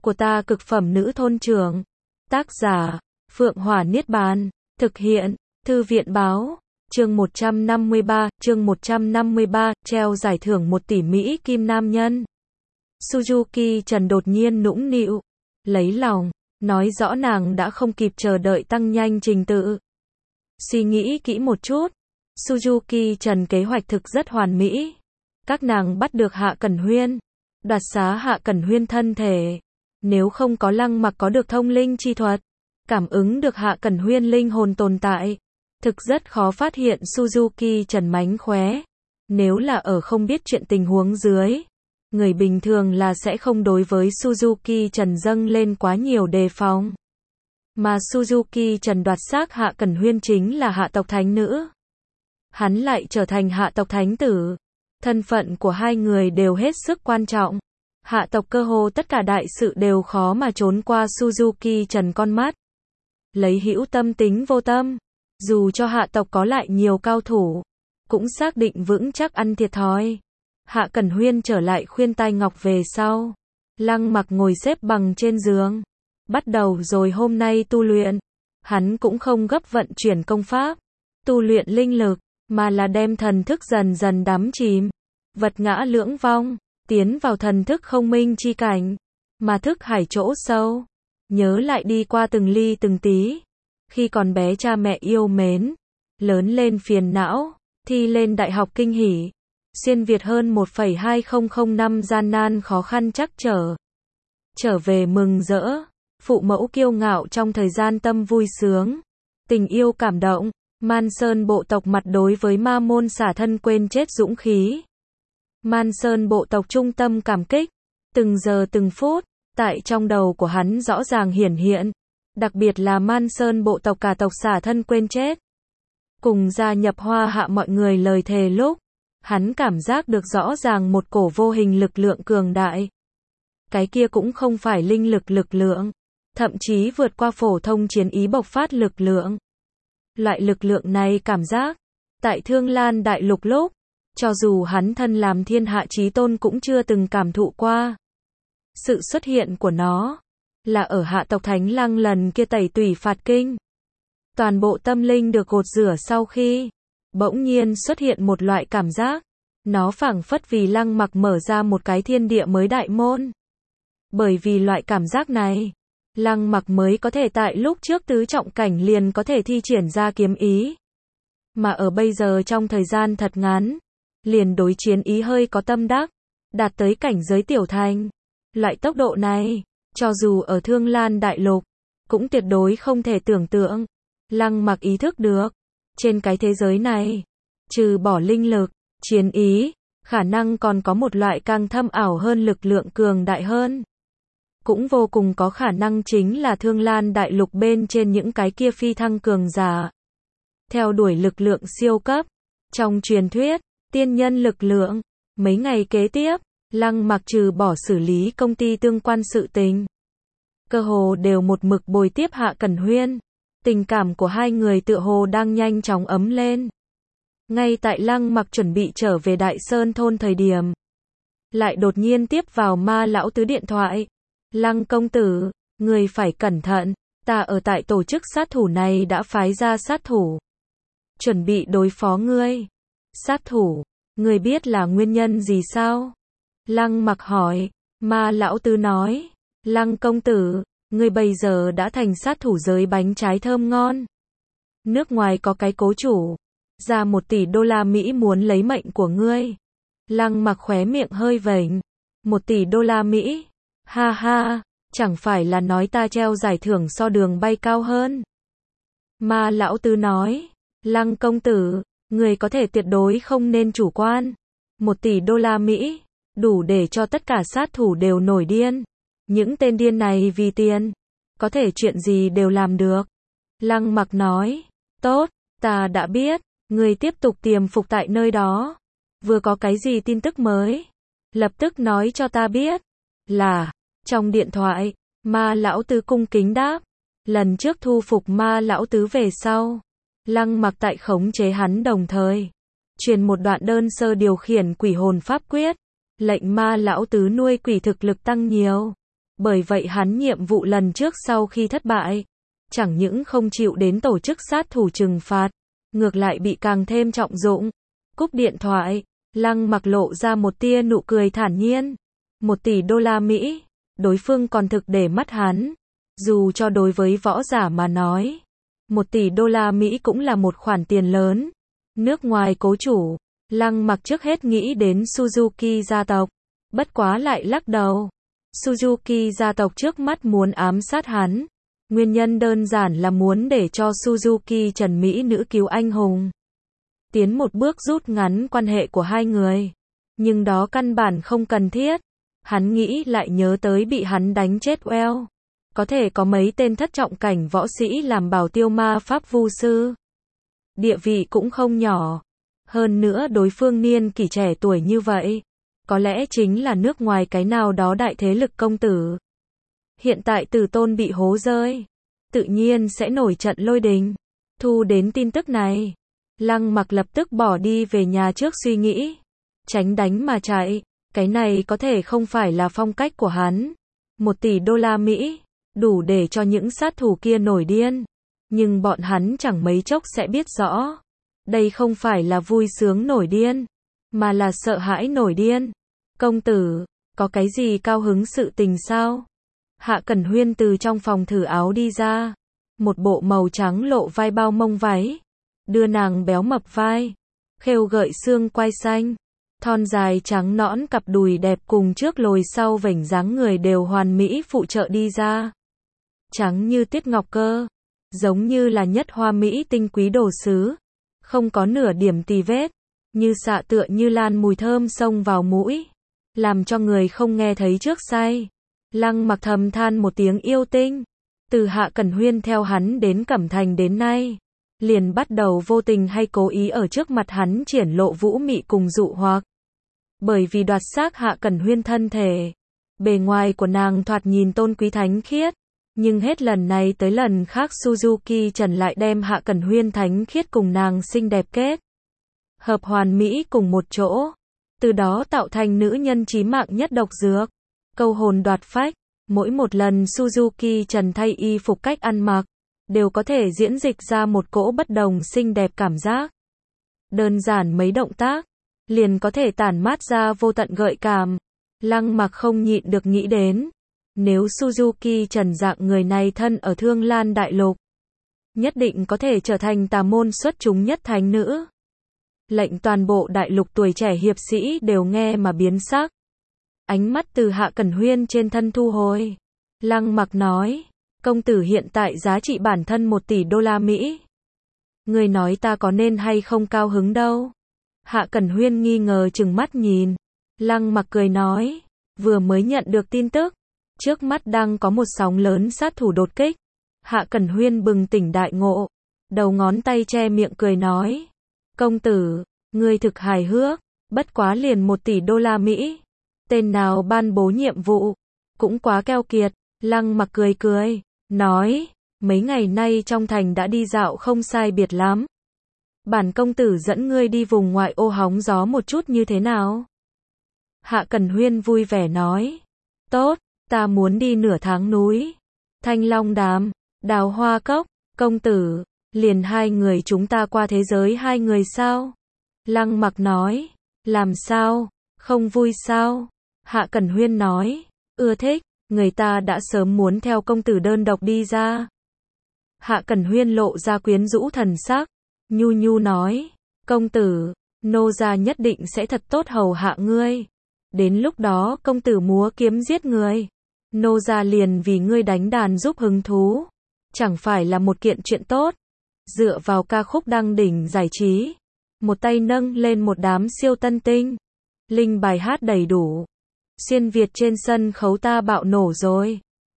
của ta cực phẩm nữ thôn trưởng. Tác giả, Phượng Hỏa Niết Bàn. Thực hiện, Thư viện Báo. Chương 153, treo giải thưởng 1 tỷ Mỹ Kim nam nhân. Suzuki Trần đột nhiên nũng nịu, lấy lòng, nói rõ nàng đã không kịp chờ đợi tăng nhanh trình tự. Suy nghĩ kỹ một chút, Suzuki Trần kế hoạch thực rất hoàn mỹ. Các nàng bắt được Hạ Cẩn Huyên, đoạt xá Hạ Cẩn Huyên thân thể. Nếu không có Lăng Mặc có được thông linh chi thuật, cảm ứng được Hạ Cẩn Huyên linh hồn tồn tại, thực rất khó phát hiện Suzuki Trần mánh khóe. Nếu là ở không biết chuyện tình huống dưới, người bình thường là sẽ không đối với Suzuki Trần dâng lên quá nhiều đề phòng. Mà Suzuki Trần đoạt xác Hạ Cẩn Huyên chính là hạ tộc thánh nữ. Hắn lại trở thành hạ tộc thánh tử. Thân phận của hai người đều hết sức quan trọng. Hạ tộc cơ hồ tất cả đại sự đều khó mà trốn qua Suzuki Trần con mắt. Lấy hữu tâm tính vô tâm, dù cho hạ tộc có lại nhiều cao thủ, cũng xác định vững chắc ăn thiệt thòi. Hạ Cẩn Huyên trở lại khuyên tai ngọc về sau, Lăng Mặc ngồi xếp bằng trên giường, bắt đầu rồi hôm nay tu luyện. Hắn cũng không gấp vận chuyển công pháp, tu luyện linh lực, mà là đem thần thức dần dần đắm chìm, vật ngã lưỡng vong, tiến vào thần thức không minh chi cảnh, mà thức hải chỗ sâu, nhớ lại đi qua từng ly từng tí. Khi còn bé cha mẹ yêu mến, lớn lên phiền não, thi lên đại học kinh hỉ, xuyên Việt hơn 1,2005 năm gian nan khó khăn trắc trở. Trở về mừng rỡ, phụ mẫu kiêu ngạo trong thời gian tâm vui sướng, tình yêu cảm động, Man Sơn bộ tộc mặt đối với ma môn xả thân quên chết dũng khí. Man Sơn bộ tộc trung tâm cảm kích, từng giờ từng phút, tại trong đầu của hắn rõ ràng hiển hiện, đặc biệt là Man Sơn bộ tộc cả tộc xả thân quên chết. Cùng gia nhập Hoa Hạ mọi người lời thề lúc, hắn cảm giác được rõ ràng một cổ vô hình lực lượng cường đại. Cái kia cũng không phải linh lực lượng, thậm chí vượt qua phổ thông chiến ý bộc phát lực lượng. Loại lực lượng này cảm giác, tại Thương Lan Đại Lục lúc, cho dù hắn thân làm thiên hạ chí tôn cũng chưa từng cảm thụ qua. Sự xuất hiện của nó, là ở hạ tộc Thánh Lăng lần kia tẩy tủy phạt kinh. Toàn bộ tâm linh được gột rửa sau khi, bỗng nhiên xuất hiện một loại cảm giác, nó phảng phất vì Lăng Mặc mở ra một cái thiên địa mới đại môn. Bởi vì loại cảm giác này, Lăng Mặc mới có thể tại lúc trước tứ trọng cảnh liền có thể thi triển ra kiếm ý. Mà ở bây giờ trong thời gian thật ngắn, liền đối chiến ý hơi có tâm đắc, đạt tới cảnh giới tiểu thành. Loại tốc độ này, cho dù ở Thương Lan Đại Lục, cũng tuyệt đối không thể tưởng tượng. Lăng Mặc ý thức được, trên cái thế giới này, trừ bỏ linh lực, chiến ý, khả năng còn có một loại càng thâm ảo hơn lực lượng cường đại hơn. Cũng vô cùng có khả năng chính là Thương Lan Đại Lục bên trên những cái kia phi thăng cường giả. Theo đuổi lực lượng siêu cấp, trong truyền thuyết, tiên nhân lực lượng. Mấy ngày kế tiếp, Lăng Mặc trừ bỏ xử lý công ty tương quan sự tình, cơ hồ đều một mực bồi tiếp Hạ Cẩn Huyên. Tình cảm của hai người tựa hồ đang nhanh chóng ấm lên. Ngay tại Lăng Mặc chuẩn bị trở về Đại Sơn thôn thời điểm, lại đột nhiên tiếp vào Ma lão tứ điện thoại. Lăng công tử, người phải cẩn thận, ta ở tại tổ chức sát thủ này đã phái ra sát thủ, chuẩn bị đối phó ngươi. Sát thủ, người biết là nguyên nhân gì sao? Lăng Mặc hỏi. Ma lão tứ nói, Lăng công tử, ngươi bây giờ đã thành sát thủ giới bánh trái thơm ngon. Nước ngoài có cái cố chủ, ra 1 tỷ đô la Mỹ muốn lấy mệnh của ngươi. Lăng Mặc khóe miệng hơi vểnh. 1 tỷ đô la Mỹ? Ha ha, chẳng phải là nói ta treo giải thưởng so đường bay cao hơn. Ma lão tứ nói, Lăng công tử, người có thể tuyệt đối không nên chủ quan. 1 tỷ đô la Mỹ, đủ để cho tất cả sát thủ đều nổi điên. Những tên điên này vì tiền, có thể chuyện gì đều làm được. Lăng Mặc nói, tốt, ta đã biết, người tiếp tục tiềm phục tại nơi đó. Vừa có cái gì tin tức mới, lập tức nói cho ta biết. Là, trong điện thoại, Ma lão tứ cung kính đáp. Lần trước thu phục Ma lão tứ về sau, Lăng Mặc tại khống chế hắn đồng thời, truyền một đoạn đơn sơ điều khiển quỷ hồn pháp quyết, lệnh Ma lão tứ nuôi quỷ thực lực tăng nhiều. Bởi vậy hắn nhiệm vụ lần trước sau khi thất bại, chẳng những không chịu đến tổ chức sát thủ trừng phạt, ngược lại bị càng thêm trọng dụng. Cúp điện thoại, Lăng Mặc lộ ra một tia nụ cười thản nhiên. 1 tỷ đô la Mỹ, đối phương còn thực để mắt hắn. Dù cho đối với võ giả mà nói, 1 tỷ đô la Mỹ cũng là một khoản tiền lớn. Nước ngoài cố chủ, Lăng Mặc trước hết nghĩ đến Suzuki gia tộc, bất quá lại lắc đầu. Suzuki gia tộc trước mắt muốn ám sát hắn. Nguyên nhân đơn giản là muốn để cho Suzuki Trần Mỹ nữ cứu anh hùng. Tiến một bước rút ngắn quan hệ của hai người. Nhưng đó căn bản không cần thiết. Hắn nghĩ lại nhớ tới bị hắn đánh chết Well. Có thể có mấy tên thất trọng cảnh võ sĩ làm bảo tiêu ma pháp vu sư. Địa vị cũng không nhỏ. Hơn nữa đối phương niên kỷ trẻ tuổi như vậy. Có lẽ chính là nước ngoài cái nào đó đại thế lực công tử. Hiện tại Tử Tôn bị hố rơi, tự nhiên sẽ nổi trận lôi đình. Thu đến tin tức này, Lăng Mặc lập tức bỏ đi về nhà trước suy nghĩ. Tránh đánh mà chạy, cái này có thể không phải là phong cách của hắn. 1 tỷ đô la Mỹ, đủ để cho những sát thủ kia nổi điên. Nhưng bọn hắn chẳng mấy chốc sẽ biết rõ. Đây không phải là vui sướng nổi điên, mà là sợ hãi nổi điên. Công tử, có cái gì cao hứng sự tình sao? Hạ Cẩn Huyên từ trong phòng thử áo đi ra. Một bộ màu trắng lộ vai bao mông váy. Đưa nàng béo mập vai. Khêu gợi xương quai xanh. Thon dài trắng nõn cặp đùi đẹp cùng trước lồi sau vểnh dáng người đều hoàn mỹ phụ trợ đi ra. Trắng như tiết ngọc cơ. Giống như là nhất hoa mỹ tinh quý đồ sứ. Không có nửa điểm tì vết. Như xạ tựa như lan mùi thơm xông vào mũi. Làm cho người không nghe thấy trước say. Lăng Mặc thầm than một tiếng yêu tinh. Từ Hạ Cẩn Huyên theo hắn đến Cẩm Thành đến nay, liền bắt đầu vô tình hay cố ý ở trước mặt hắn triển lộ vũ mị cùng dụ hoặc. Bởi vì đoạt xác Hạ Cẩn Huyên thân thể, bề ngoài của nàng thoạt nhìn tôn quý thánh khiết, nhưng hết lần này tới lần khác Suzuki Trần lại đem Hạ Cẩn Huyên thánh khiết cùng nàng xinh đẹp kết hợp hoàn mỹ cùng một chỗ, từ đó tạo thành nữ nhân chí mạng nhất độc dược, câu hồn đoạt phách. Mỗi một lần Suzuki Trần thay y phục cách ăn mặc, đều có thể diễn dịch ra một cỗ bất đồng xinh đẹp cảm giác. Đơn giản mấy động tác, liền có thể tản mát ra vô tận gợi cảm. Lăng Mặc không nhịn được nghĩ đến, nếu Suzuki Trần dạng người này thân ở Thương Lan Đại Lục, nhất định có thể trở thành tà môn xuất chúng nhất thánh nữ. Lệnh toàn bộ đại lục tuổi trẻ hiệp sĩ đều nghe mà biến sắc. Ánh mắt từ Hạ Cẩn Huyên trên thân thu hồi. Lăng Mặc nói, công tử hiện tại giá trị bản thân 1 tỷ đô la Mỹ. Người nói ta có nên hay không cao hứng đâu. Hạ Cẩn Huyên nghi ngờ trừng mắt nhìn. Lăng Mặc cười nói, vừa mới nhận được tin tức, trước mắt đang có một sóng lớn sát thủ đột kích. Hạ Cẩn Huyên bừng tỉnh đại ngộ, đầu ngón tay che miệng cười nói, công tử, ngươi thực hài hước, bất quá liền 1 tỷ đô la Mỹ. Tên nào ban bố nhiệm vụ, cũng quá keo kiệt. Lăng Mặc cười cười, nói, mấy ngày nay trong thành đã đi dạo không sai biệt lắm. Bản công tử dẫn ngươi đi vùng ngoại ô hóng gió một chút như thế nào? Hạ Cẩn Huyên vui vẻ nói, tốt, ta muốn đi nửa tháng núi. Thanh Long Đàm, Đào Hoa Cốc, công tử, liền 2 người chúng ta qua thế giới 2 người sao? Lăng Mặc nói, làm sao, không vui sao? Hạ Cẩn Huyên nói, ưa thích, người ta đã sớm muốn theo công tử đơn độc đi ra. Hạ Cẩn Huyên lộ ra quyến rũ thần sắc, nhu nhu nói, công tử, nô gia nhất định sẽ thật tốt hầu hạ ngươi. Đến lúc đó công tử múa kiếm giết người, nô gia liền vì ngươi đánh đàn giúp hứng thú. Chẳng phải là một kiện chuyện tốt. Dựa vào ca khúc đăng đỉnh giải trí, một tay nâng lên một đám siêu tân tinh. Linh bài hát đầy đủ. Xuyên Việt trên sân khấu ta bạo nổ rồi.